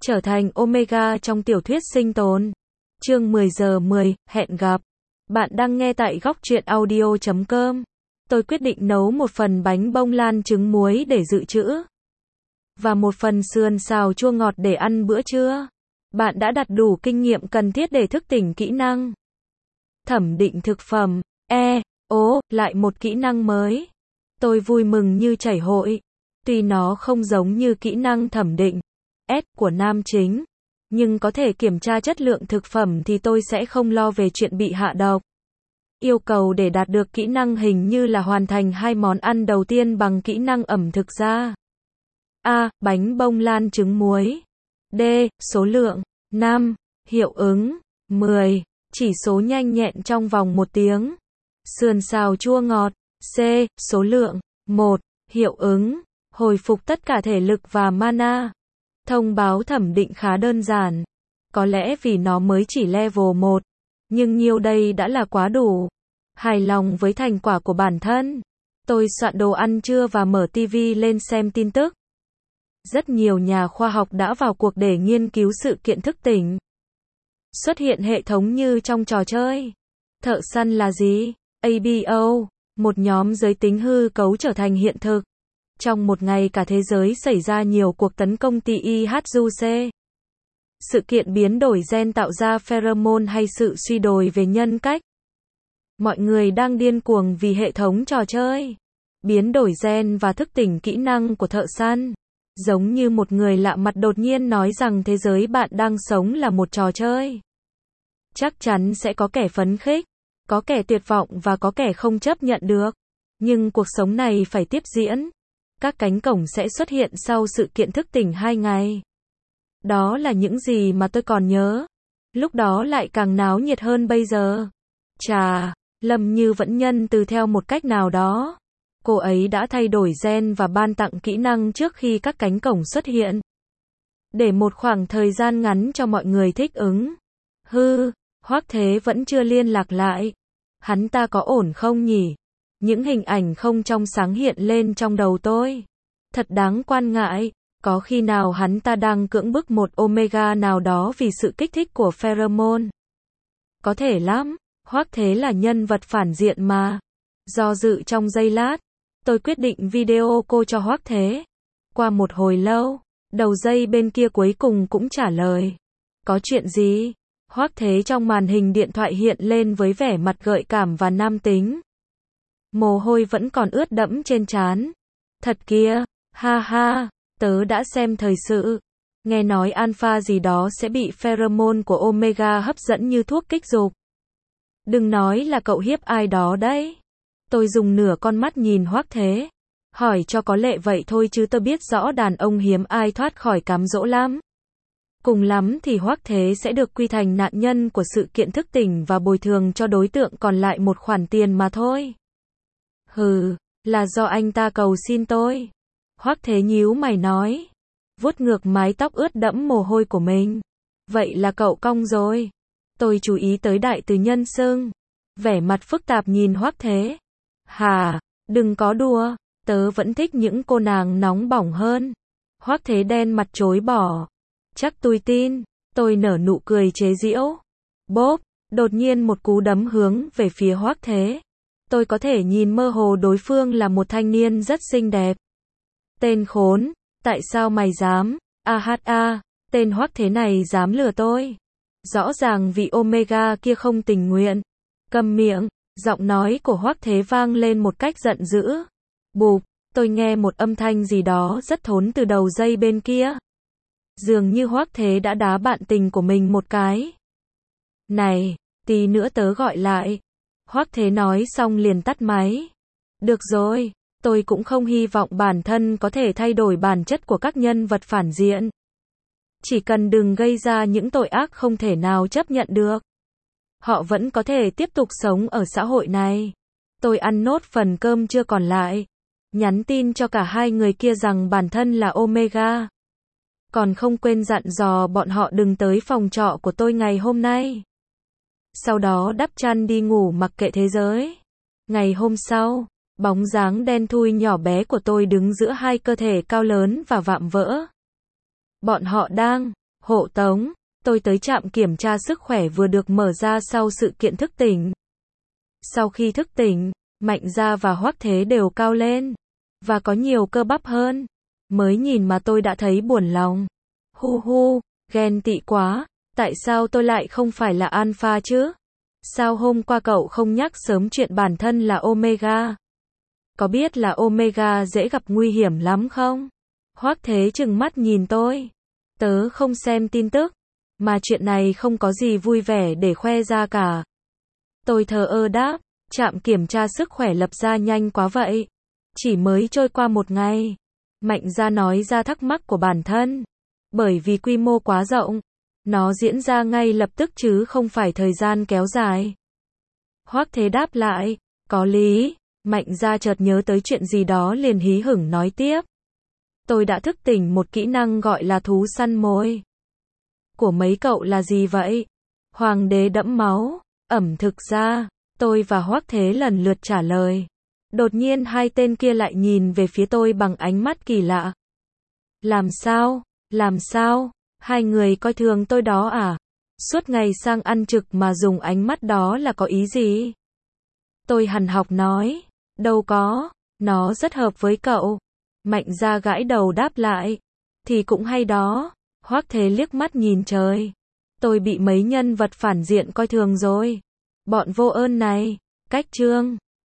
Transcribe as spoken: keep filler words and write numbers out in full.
Trở thành Omega trong tiểu thuyết sinh tồn. Chương mười giờ mười, hẹn gặp. Bạn đang nghe tại góc truyện audio chấm com. Tôi quyết định nấu một phần bánh bông lan trứng muối để dự trữ. Và một phần sườn xào chua ngọt để ăn bữa trưa. Bạn đã đạt đủ kinh nghiệm cần thiết để thức tỉnh kỹ năng thẩm định thực phẩm. E, ố, lại một kỹ năng mới. Tôi vui mừng như chảy hội. Tuy nó không giống như kỹ năng thẩm định S của nam chính, nhưng có thể kiểm tra chất lượng thực phẩm thì tôi sẽ không lo về chuyện bị hạ độc. Yêu cầu để đạt được kỹ năng hình như là hoàn thành hai món ăn đầu tiên bằng kỹ năng ẩm thực ra. A. Bánh bông lan trứng muối. D. Số lượng năm. Hiệu ứng mười. Chỉ số nhanh nhẹn trong vòng một tiếng. Sườn xào chua ngọt. C. Số lượng một. Hiệu ứng hồi phục tất cả thể lực và mana. Thông báo thẩm định khá đơn giản. Có lẽ vì nó mới chỉ level một, nhưng nhiêu đây đã là quá đủ. Hài lòng với thành quả của bản thân, tôi soạn đồ ăn trưa và mở ti vi lên xem tin tức. Rất nhiều nhà khoa học đã vào cuộc để nghiên cứu sự kiện thức tỉnh. Xuất hiện hệ thống như trong trò chơi. Thợ săn là gì? a bê o, một nhóm giới tính hư cấu trở thành hiện thực. Trong một ngày cả thế giới xảy ra nhiều cuộc tấn công tê i hát u xê. Sự kiện biến đổi gen tạo ra pheromone hay sự suy đồi về nhân cách. Mọi người đang điên cuồng vì hệ thống trò chơi. Biến đổi gen và thức tỉnh kỹ năng của thợ săn. Giống như một người lạ mặt đột nhiên nói rằng thế giới bạn đang sống là một trò chơi. Chắc chắn sẽ có kẻ phấn khích, có kẻ tuyệt vọng và có kẻ không chấp nhận được. Nhưng cuộc sống này phải tiếp diễn. Các cánh cổng sẽ xuất hiện sau sự kiện thức tỉnh hai ngày. Đó là những gì mà tôi còn nhớ. Lúc đó lại càng náo nhiệt hơn bây giờ. Chà, Lâm Như vẫn nhân từ theo một cách nào đó. Cô ấy đã thay đổi gen và ban tặng kỹ năng trước khi các cánh cổng xuất hiện. Để một khoảng thời gian ngắn cho mọi người thích ứng. Hư, Hoắc Thế vẫn chưa liên lạc lại. Hắn ta có ổn không nhỉ? Những hình ảnh không trong sáng hiện lên trong đầu tôi. Thật đáng quan ngại. Có khi nào hắn ta đang cưỡng bức một Omega nào đó vì sự kích thích của pheromone? Có thể lắm. Hoắc Thế là nhân vật phản diện mà. Do dự trong giây lát, tôi quyết định video cô cho Hoắc Thế. Qua một hồi lâu, đầu dây bên kia cuối cùng cũng trả lời. Có chuyện gì? Hoắc Thế trong màn hình điện thoại hiện lên với vẻ mặt gợi cảm và nam tính. Mồ hôi vẫn còn ướt đẫm trên trán. Thật kia, ha ha, tớ đã xem thời sự. Nghe nói alpha gì đó sẽ bị pheromone của Omega hấp dẫn như thuốc kích dục. Đừng nói là cậu hiếp ai đó đấy. Tôi dùng nửa con mắt nhìn Hoắc Thế. Hỏi cho có lệ vậy thôi chứ tôi biết rõ đàn ông hiếm ai thoát khỏi cám dỗ lắm. Cùng lắm thì Hoắc Thế sẽ được quy thành nạn nhân của sự kiện thức tỉnh và bồi thường cho đối tượng còn lại một khoản tiền mà thôi. Hừ, là do anh ta cầu xin tôi. Hoắc Thế nhíu mày nói. Vuốt ngược mái tóc ướt đẫm mồ hôi của mình. Vậy là cậu cong rồi. Tôi chú ý tới đại từ nhân xưng. Vẻ mặt phức tạp nhìn Hoắc Thế. Hà, đừng có đùa. Tớ vẫn thích những cô nàng nóng bỏng hơn. Hoắc Thế đen mặt chối bỏ. Chắc tôi tin. Tôi nở nụ cười chế giễu. Bốp, đột nhiên một cú đấm hướng về phía Hoắc Thế. Tôi có thể nhìn mơ hồ đối phương là một thanh niên rất xinh đẹp. Tên khốn, tại sao mày dám? A hát a, tên Hoắc Thế này dám lừa tôi. Rõ ràng vị Omega kia không tình nguyện. Câm miệng, giọng nói của Hoắc Thế vang lên một cách giận dữ. Bụp, tôi nghe một âm thanh gì đó rất thốn từ đầu dây bên kia. Dường như Hoắc Thế đã đá bạn tình của mình một cái. Này, tí nữa tớ gọi lại. Hoắc Thế nói xong liền tắt máy. Được rồi, tôi cũng không hy vọng bản thân có thể thay đổi bản chất của các nhân vật phản diện. Chỉ cần đừng gây ra những tội ác không thể nào chấp nhận được. Họ vẫn có thể tiếp tục sống ở xã hội này. Tôi ăn nốt phần cơm chưa còn lại. Nhắn tin cho cả hai người kia rằng bản thân là Omega. Còn không quên dặn dò bọn họ đừng tới phòng trọ của tôi ngày hôm nay. Sau đó đắp chăn đi ngủ mặc kệ thế giới. Ngày hôm sau, bóng dáng đen thui nhỏ bé của tôi đứng giữa hai cơ thể cao lớn và vạm vỡ. Bọn họ đang Hộ tống, tôi tới trạm kiểm tra sức khỏe vừa được mở ra sau sự kiện thức tỉnh. Sau khi thức tỉnh, Mạnh Gia và Hoắc Thế đều cao lên, và có nhiều cơ bắp hơn. Mới nhìn mà tôi đã thấy buồn lòng. Hu hu, ghen tị quá, tại sao tôi lại không phải là alpha chứ? Sao hôm qua cậu không nhắc sớm chuyện bản thân là omega? Có biết là omega dễ gặp nguy hiểm lắm không? Hoắc Thế trừng mắt nhìn tôi. Tớ không xem tin tức, mà chuyện này không có gì vui vẻ để khoe ra cả. Tôi thờ ơ đáp, trạm kiểm tra sức khỏe lập ra nhanh quá vậy. Chỉ mới trôi qua một ngày. Mạnh Gia nói ra thắc mắc của bản thân. Bởi vì quy mô quá rộng, nó diễn ra ngay lập tức chứ không phải thời gian kéo dài. Hoắc Thế đáp lại, có lý. Mạnh Gia chợt nhớ tới chuyện gì đó liền hí hửng nói tiếp. Tôi đã thức tỉnh một kỹ năng gọi là thú săn mồi. Của mấy cậu là gì vậy? Hoàng đế đẫm máu. Ẩm thực ra, tôi và Hoắc Thế lần lượt trả lời. Đột nhiên hai tên kia lại nhìn về phía tôi bằng ánh mắt kỳ lạ. Làm sao? Làm sao? Hai người coi thường tôi đó à? Suốt ngày sang ăn trực mà dùng ánh mắt đó là có ý gì? Tôi hằn học nói. Đâu có, nó rất hợp với cậu. Mạnh Gia gãi đầu đáp lại. Thì cũng hay đó. Hoắc Thế liếc mắt nhìn trời. Tôi bị mấy nhân vật phản diện coi thường rồi. Bọn vô ơn này. Cách chương.